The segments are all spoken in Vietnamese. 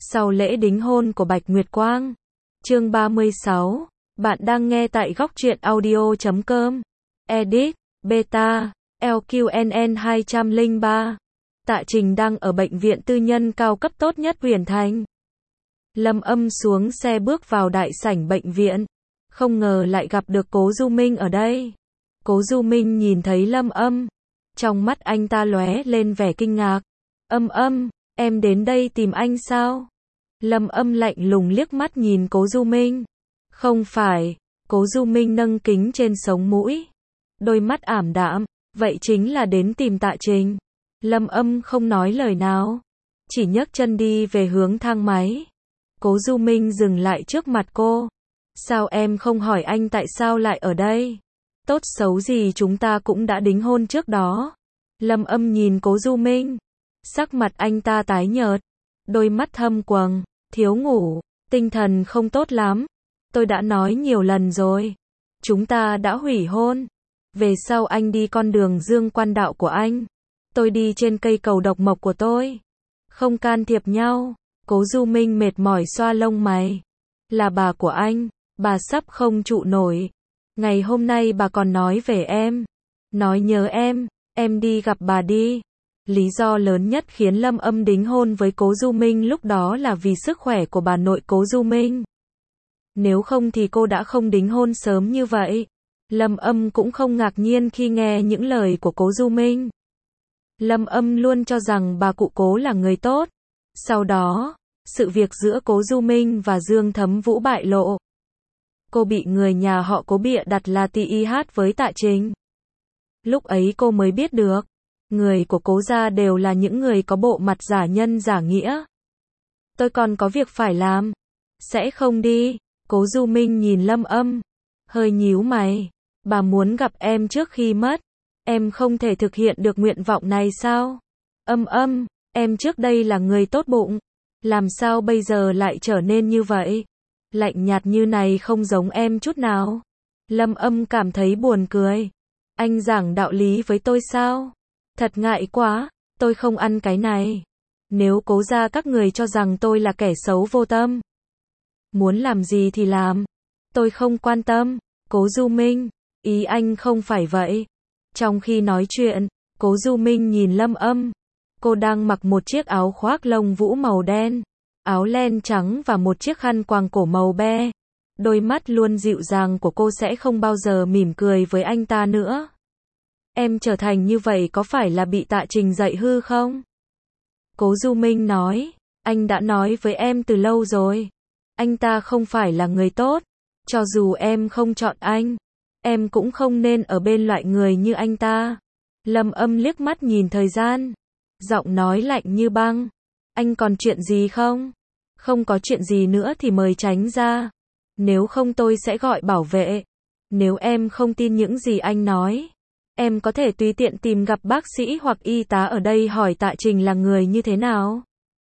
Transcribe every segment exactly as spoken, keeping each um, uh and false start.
Sau lễ đính hôn của Bạch Nguyệt Quang. Chương ba mươi sáu. Bạn đang nghe tại góc truyện audio chấm com. Edit, Beta, L Q N N hai không ba. Tạ Trình đang ở bệnh viện tư nhân cao cấp tốt nhất Huyền Thành. Lâm Âm xuống xe bước vào đại sảnh bệnh viện. Không ngờ lại gặp được Cố Du Minh ở đây. Cố Du Minh nhìn thấy Lâm Âm. Trong mắt anh ta lóe lên vẻ kinh ngạc. Âm Âm, em đến đây tìm anh sao? Lâm Âm lạnh lùng liếc mắt nhìn Cố Du Minh. Không phải. Cố Du Minh nâng kính trên sống mũi. Đôi mắt ảm đạm. Vậy chính là đến tìm Tạ Trình. Lâm Âm không nói lời nào. Chỉ nhấc chân đi về hướng thang máy. Cố Du Minh dừng lại trước mặt cô. Sao em không hỏi anh tại sao lại ở đây? Tốt xấu gì chúng ta cũng đã đính hôn trước đó. Lâm Âm nhìn Cố Du Minh. Sắc mặt anh ta tái nhợt. Đôi mắt thâm quầng. Thiếu ngủ. Tinh thần không tốt lắm. Tôi đã nói nhiều lần rồi. Chúng ta đã hủy hôn. Về sau anh đi con đường dương quan đạo của anh. Tôi đi trên cây cầu độc mộc của tôi. Không can thiệp nhau. Cố Du Minh mệt mỏi xoa lông mày. Là bà của anh. Bà sắp không trụ nổi. Ngày hôm nay bà còn nói về em. Nói nhớ em. Em đi gặp bà đi. Lý do lớn nhất khiến Lâm Âm đính hôn với Cố Du Minh lúc đó là vì sức khỏe của bà nội Cố Du Minh. Nếu không thì cô đã không đính hôn sớm như vậy. Lâm Âm cũng không ngạc nhiên khi nghe những lời của Cố Du Minh. Lâm Âm luôn cho rằng bà cụ Cố là người tốt. Sau đó, sự việc giữa Cố Du Minh và Dương Thấm Vũ bại lộ. Cô bị người nhà họ Cố bịa đặt là tê i hát với Tạ Trình. Lúc ấy cô mới biết được, người của Cố gia đều là những người có bộ mặt giả nhân giả nghĩa. Tôi còn có việc phải làm. Sẽ không đi. Cố Du Minh nhìn Lâm Âm. Hơi nhíu mày. Bà muốn gặp em trước khi mất. Em không thể thực hiện được nguyện vọng này sao? Âm Âm, em trước đây là người tốt bụng. Làm sao bây giờ lại trở nên như vậy? Lạnh nhạt như này không giống em chút nào. Lâm Âm cảm thấy buồn cười. Anh giảng đạo lý với tôi sao? Thật ngại quá, tôi không ăn cái này. Nếu Cố gia các người cho rằng tôi là kẻ xấu vô tâm. Muốn làm gì thì làm. Tôi không quan tâm. Cố Du Minh, ý anh không phải vậy. Trong khi nói chuyện, Cố Du Minh nhìn Lâm Âm. Cô đang mặc một chiếc áo khoác lông vũ màu đen, áo len trắng và một chiếc khăn quàng cổ màu be. Đôi mắt luôn dịu dàng của cô sẽ không bao giờ mỉm cười với anh ta nữa. Em trở thành như vậy có phải là bị Tạ Trình dạy hư không? Cố Du Minh nói, anh đã nói với em từ lâu rồi. Anh ta không phải là người tốt. Cho dù em không chọn anh, em cũng không nên ở bên loại người như anh ta. Lâm Âm liếc mắt nhìn thời gian. Giọng nói lạnh như băng. Anh còn chuyện gì không? Không có chuyện gì nữa thì mời tránh ra. Nếu không tôi sẽ gọi bảo vệ. Nếu em không tin những gì anh nói, em có thể tùy tiện tìm gặp bác sĩ hoặc y tá ở đây hỏi Tạ Trình là người như thế nào.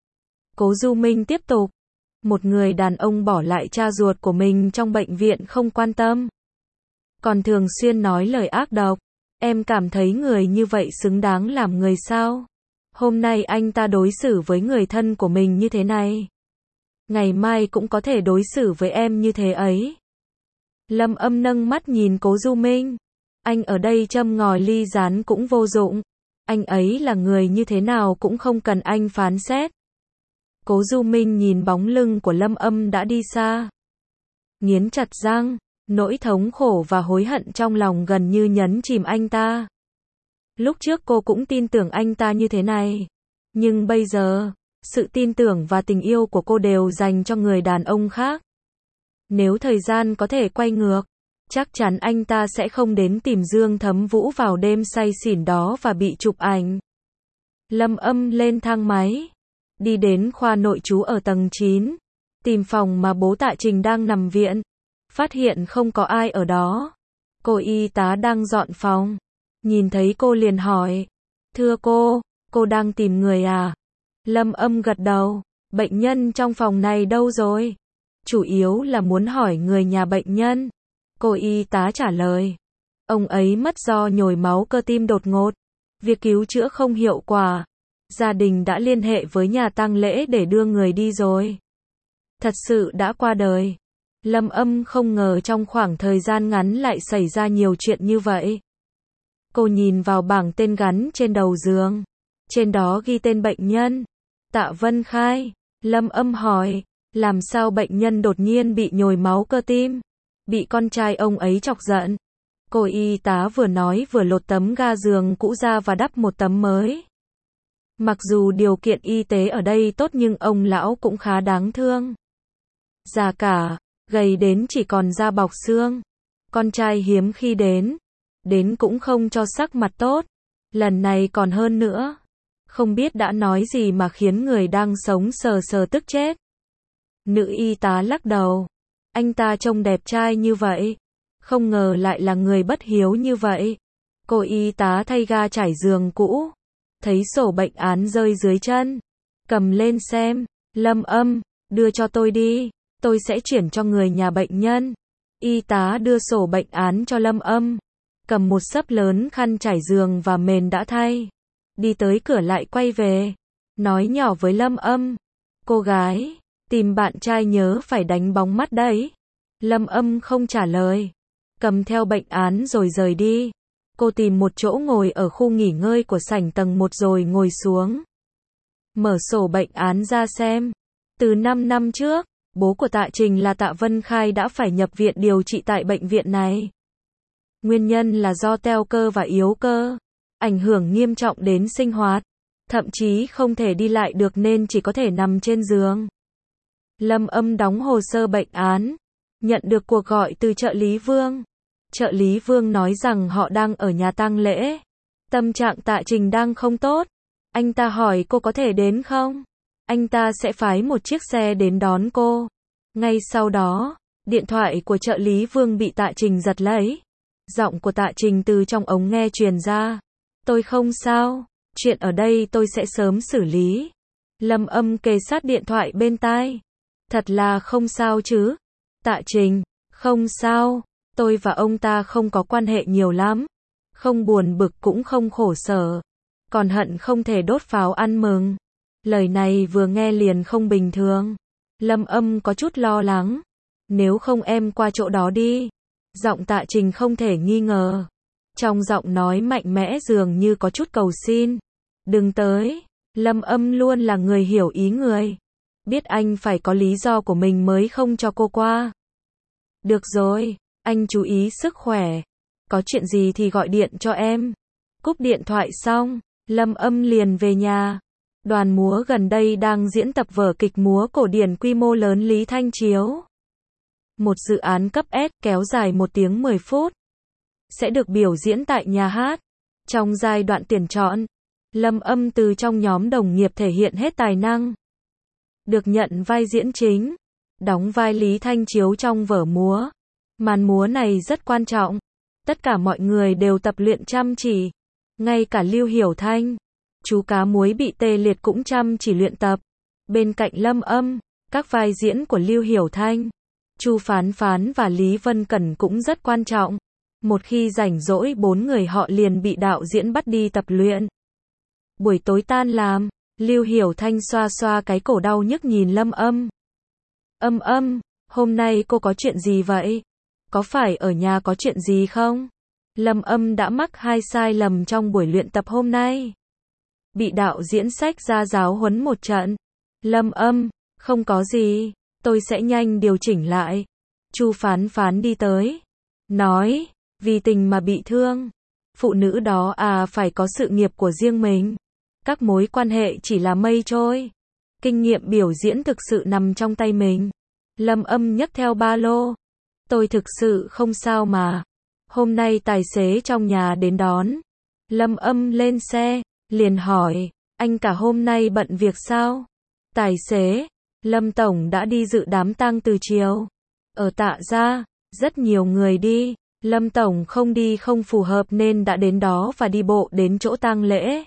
Cố Du Minh tiếp tục. Một người đàn ông bỏ lại cha ruột của mình trong bệnh viện không quan tâm. Còn thường xuyên nói lời ác độc. Em cảm thấy người như vậy xứng đáng làm người sao? Hôm nay anh ta đối xử với người thân của mình như thế này. Ngày mai cũng có thể đối xử với em như thế ấy. Lâm Âm nâng mắt nhìn Cố Du Minh. Anh ở đây châm ngòi ly rán cũng vô dụng. Anh ấy là người như thế nào cũng không cần anh phán xét. Cố Du Minh nhìn bóng lưng của Lâm Âm đã đi xa. Nghiến chặt răng, nỗi thống khổ và hối hận trong lòng gần như nhấn chìm anh ta. Lúc trước cô cũng tin tưởng anh ta như thế này. Nhưng bây giờ, sự tin tưởng và tình yêu của cô đều dành cho người đàn ông khác. Nếu thời gian có thể quay ngược, chắc chắn anh ta sẽ không đến tìm Dương Thấm Vũ vào đêm say xỉn đó và bị chụp ảnh. Lâm Âm lên thang máy. Đi đến khoa nội trú ở tầng chín. Tìm phòng mà bố Tạ Trình đang nằm viện. Phát hiện không có ai ở đó. Cô y tá đang dọn phòng. Nhìn thấy cô liền hỏi. Thưa cô, cô đang tìm người à? Lâm Âm gật đầu. Bệnh nhân trong phòng này đâu rồi? Chủ yếu là muốn hỏi người nhà bệnh nhân. Cô y tá trả lời. Ông ấy mất do nhồi máu cơ tim đột ngột. Việc cứu chữa không hiệu quả. Gia đình đã liên hệ với nhà tang lễ để đưa người đi rồi. Thật sự đã qua đời. Lâm Âm không ngờ trong khoảng thời gian ngắn lại xảy ra nhiều chuyện như vậy. Cô nhìn vào bảng tên gắn trên đầu giường. Trên đó ghi tên bệnh nhân. Tạ Vân Khai. Lâm Âm hỏi, làm sao bệnh nhân đột nhiên bị nhồi máu cơ tim? Bị con trai ông ấy chọc giận. Cô y tá vừa nói vừa lột tấm ga giường cũ ra và đắp một tấm mới. Mặc dù điều kiện y tế ở đây tốt nhưng ông lão cũng khá đáng thương. Già cả, gầy đến chỉ còn da bọc xương. Con trai hiếm khi đến. Đến cũng không cho sắc mặt tốt. Lần này còn hơn nữa. Không biết đã nói gì mà khiến người đang sống sờ sờ tức chết. Nữ y tá lắc đầu. Anh ta trông đẹp trai như vậy. Không ngờ lại là người bất hiếu như vậy. Cô y tá thay ga trải giường cũ. Thấy sổ bệnh án rơi dưới chân. Cầm lên xem. Lâm Âm, đưa cho tôi đi. Tôi sẽ chuyển cho người nhà bệnh nhân. Y tá đưa sổ bệnh án cho Lâm Âm. Cầm một xấp lớn khăn trải giường và mền đã thay. Đi tới cửa lại quay về. Nói nhỏ với Lâm Âm. Cô gái, tìm bạn trai nhớ phải đánh bóng mắt đấy. Lâm Âm không trả lời. Cầm theo bệnh án rồi rời đi. Cô tìm một chỗ ngồi ở khu nghỉ ngơi của sảnh tầng một rồi ngồi xuống. Mở sổ bệnh án ra xem. Từ năm năm trước, bố của Tạ Trình là Tạ Vân Khai đã phải nhập viện điều trị tại bệnh viện này. Nguyên nhân là do teo cơ và yếu cơ, ảnh hưởng nghiêm trọng đến sinh hoạt, thậm chí không thể đi lại được nên chỉ có thể nằm trên giường. Lâm Âm đóng hồ sơ bệnh án, nhận được cuộc gọi từ trợ lý Vương. Trợ lý Vương nói rằng họ đang ở nhà tang lễ. Tâm trạng Tạ Trình đang không tốt. Anh ta hỏi cô có thể đến không? Anh ta sẽ phái một chiếc xe đến đón cô. Ngay sau đó, điện thoại của trợ lý Vương bị Tạ Trình giật lấy. Giọng của Tạ Trình từ trong ống nghe truyền ra. Tôi không sao, chuyện ở đây tôi sẽ sớm xử lý. Lâm Âm kề sát điện thoại bên tai. Thật là không sao chứ? Tạ Trình, không sao, tôi và ông ta không có quan hệ nhiều lắm. Không buồn bực cũng không khổ sở. Còn hận không thể đốt pháo ăn mừng. Lời này vừa nghe liền không bình thường. Lâm Âm có chút lo lắng. Nếu không em qua chỗ đó đi. Giọng Tạ Trình không thể nghi ngờ. Trong giọng nói mạnh mẽ dường như có chút cầu xin. Đừng tới. Lâm Âm luôn là người hiểu ý người. Biết anh phải có lý do của mình mới không cho cô qua. Được rồi, anh chú ý sức khỏe. Có chuyện gì thì gọi điện cho em. Cúp điện thoại xong, Lâm Âm liền về nhà. Đoàn múa gần đây đang diễn tập vở kịch múa cổ điển quy mô lớn Lý Thanh chiếu. Một dự án cấp S kéo dài một tiếng mười phút. Sẽ được biểu diễn tại nhà hát. Trong giai đoạn tuyển chọn, Lâm Âm từ trong nhóm đồng nghiệp thể hiện hết tài năng. Được nhận vai diễn chính. Đóng vai Lý Thanh chiếu trong vở múa. Màn múa này rất quan trọng. Tất cả mọi người đều tập luyện chăm chỉ. Ngay cả Lưu Hiểu Thanh, chú cá muối bị tê liệt cũng chăm chỉ luyện tập. Bên cạnh Lâm Âm, các vai diễn của Lưu Hiểu Thanh, Chu Phán Phán và Lý Vân Cẩn cũng rất quan trọng. Một khi rảnh rỗi bốn người họ liền bị đạo diễn bắt đi tập luyện. Buổi tối tan làm, Lưu Hiểu Thanh xoa xoa cái cổ đau nhức nhìn Lâm Âm. Âm Âm, hôm nay cô có chuyện gì vậy? Có phải ở nhà có chuyện gì không? Lâm Âm đã mắc hai sai lầm trong buổi luyện tập hôm nay. Bị đạo diễn xách ra giáo huấn một trận. Lâm Âm, không có gì, tôi sẽ nhanh điều chỉnh lại. Chu Phán Phán đi tới. Nói, vì tình mà bị thương. Phụ nữ đó à phải có sự nghiệp của riêng mình. Các mối quan hệ chỉ là mây trôi. Kinh nghiệm biểu diễn thực sự nằm trong tay mình. Lâm Âm nhấc theo ba lô. Tôi thực sự không sao mà. Hôm nay tài xế trong nhà đến đón. Lâm Âm lên xe, liền hỏi, anh cả hôm nay bận việc sao? Tài xế, Lâm Tổng đã đi dự đám tang từ chiều. Ở Tạ gia, rất nhiều người đi. Lâm Tổng không đi không phù hợp nên đã đến đó và đi bộ đến chỗ tang lễ.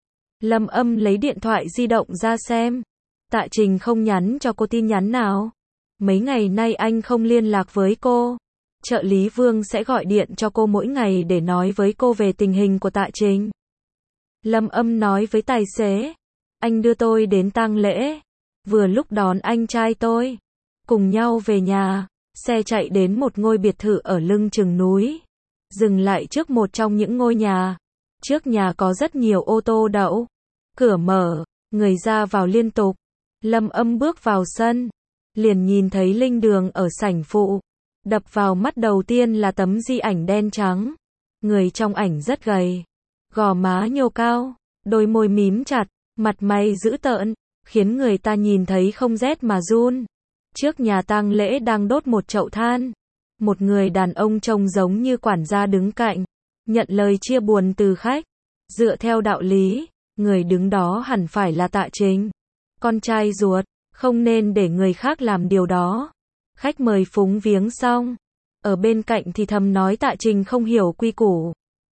Lâm Âm lấy điện thoại di động ra xem. Tạ Trình không nhắn cho cô tin nhắn nào. Mấy ngày nay anh không liên lạc với cô. Trợ lý Vương sẽ gọi điện cho cô mỗi ngày để nói với cô về tình hình của Tạ Trình. Lâm Âm nói với tài xế. Anh đưa tôi đến tang lễ, vừa lúc đón anh trai tôi, cùng nhau về nhà. Xe chạy đến một ngôi biệt thự ở lưng chừng núi, dừng lại trước một trong những ngôi nhà. Trước nhà có rất nhiều ô tô đậu, cửa mở, người ra vào liên tục. Lâm Âm bước vào sân, liền nhìn thấy Linh Đường ở sảnh phụ. Đập vào mắt đầu tiên là tấm di ảnh đen trắng. Người trong ảnh rất gầy, gò má nhô cao, đôi môi mím chặt, mặt mày dữ tợn, khiến người ta nhìn thấy không rét mà run. Trước nhà tang lễ đang đốt một chậu than. Một người đàn ông trông giống như quản gia đứng cạnh, nhận lời chia buồn từ khách. Dựa theo đạo lý, người đứng đó hẳn phải là Tạ Trình, con trai ruột, không nên để người khác làm điều đó. Khách mời phúng viếng xong, ở bên cạnh thì thầm nói Tạ Trình không hiểu quy củ.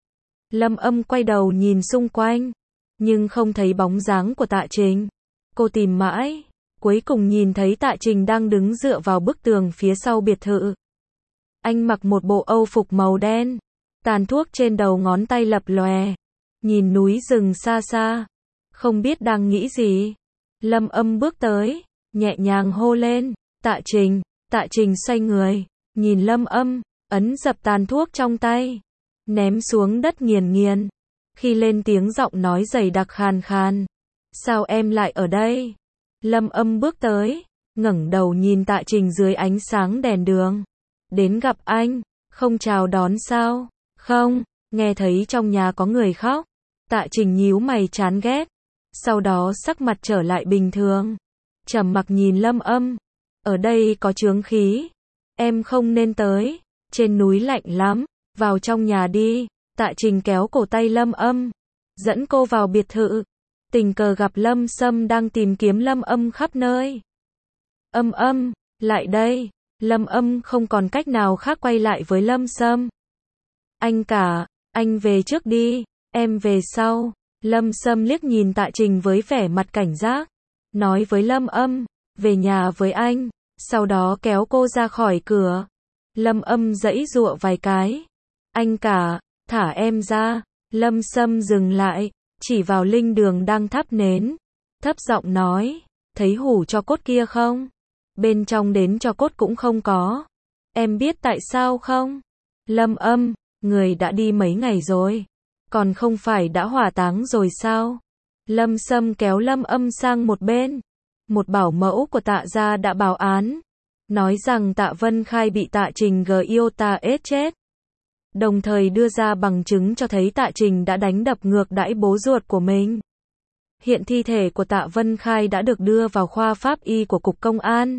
Lâm Âm quay đầu nhìn xung quanh, nhưng không thấy bóng dáng của Tạ Trình. Cô tìm mãi, cuối cùng nhìn thấy Tạ Trình đang đứng dựa vào bức tường phía sau biệt thự. Anh mặc một bộ âu phục màu đen, tàn thuốc trên đầu ngón tay lập lòe, nhìn núi rừng xa xa, không biết đang nghĩ gì. Lâm Âm bước tới, nhẹ nhàng hô lên, Tạ Trình. Tạ Trình xoay người, nhìn Lâm Âm, ấn dập tàn thuốc trong tay, ném xuống đất nghiền nghiền. Khi lên tiếng giọng nói dày đặc khàn khàn, sao em lại ở đây? Lâm Âm bước tới, ngẩng đầu nhìn Tạ Trình dưới ánh sáng đèn đường. Đến gặp anh, không chào đón sao? Không, nghe thấy trong nhà có người khóc. Tạ Trình nhíu mày chán ghét, sau đó sắc mặt trở lại bình thường, trầm mặc nhìn Lâm Âm. Ở đây có chướng khí, em không nên tới, trên núi lạnh lắm, vào trong nhà đi. Tạ Trình kéo cổ tay Lâm Âm, dẫn cô vào biệt thự. Tình cờ gặp Lâm Sâm đang tìm kiếm Lâm Âm khắp nơi. Âm Âm, lại đây. Lâm Âm không còn cách nào khác quay lại với Lâm Sâm. Anh cả, anh về trước đi, em về sau. Lâm Sâm liếc nhìn Tạ Trình với vẻ mặt cảnh giác, nói với Lâm Âm, về nhà với anh, sau đó kéo cô ra khỏi cửa. Lâm Âm giãy giụa vài cái. Anh cả, thả em ra. Lâm Sâm dừng lại, chỉ vào Linh Đường đang thắp nến, thấp giọng nói, thấy hủ tro cốt kia không? Bên trong đến tro cốt cũng không có. Em biết tại sao không? Lâm Âm, người đã đi mấy ngày rồi, còn không phải đã hỏa táng rồi sao? Lâm Sâm kéo Lâm Âm sang một bên. Một bảo mẫu của Tạ gia đã báo án, nói rằng Tạ Vân Khai bị Tạ Trình Giota ết chết. Đồng thời đưa ra bằng chứng cho thấy Tạ Trình đã đánh đập ngược đãi bố ruột của mình. Hiện thi thể của Tạ Vân Khai đã được đưa vào khoa pháp y của Cục Công an.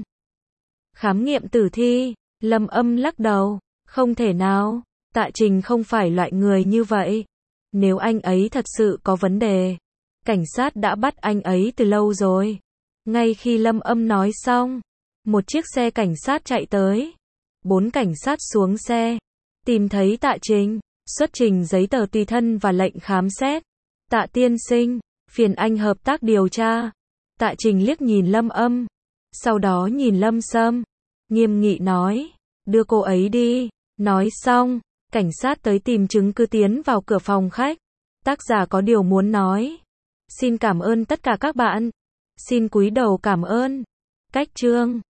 Khám nghiệm tử thi, Lâm Âm lắc đầu, không thể nào, Tạ Trình không phải loại người như vậy. Nếu anh ấy thật sự có vấn đề, cảnh sát đã bắt anh ấy từ lâu rồi. Ngay khi Lâm Âm nói xong, một chiếc xe cảnh sát chạy tới. Bốn cảnh sát xuống xe, tìm thấy Tạ Trình, xuất trình giấy tờ tùy thân và lệnh khám xét. Tạ tiên sinh, phiền anh hợp tác điều tra. Tạ Trình liếc nhìn Lâm Âm, sau đó nhìn Lâm Sâm, nghiêm nghị nói, đưa cô ấy đi. Nói xong, cảnh sát tới tìm chứng cứ tiến vào cửa phòng khách. Tác giả có điều muốn nói. Xin cảm ơn tất cả các bạn. Xin cúi đầu cảm ơn. Cách chương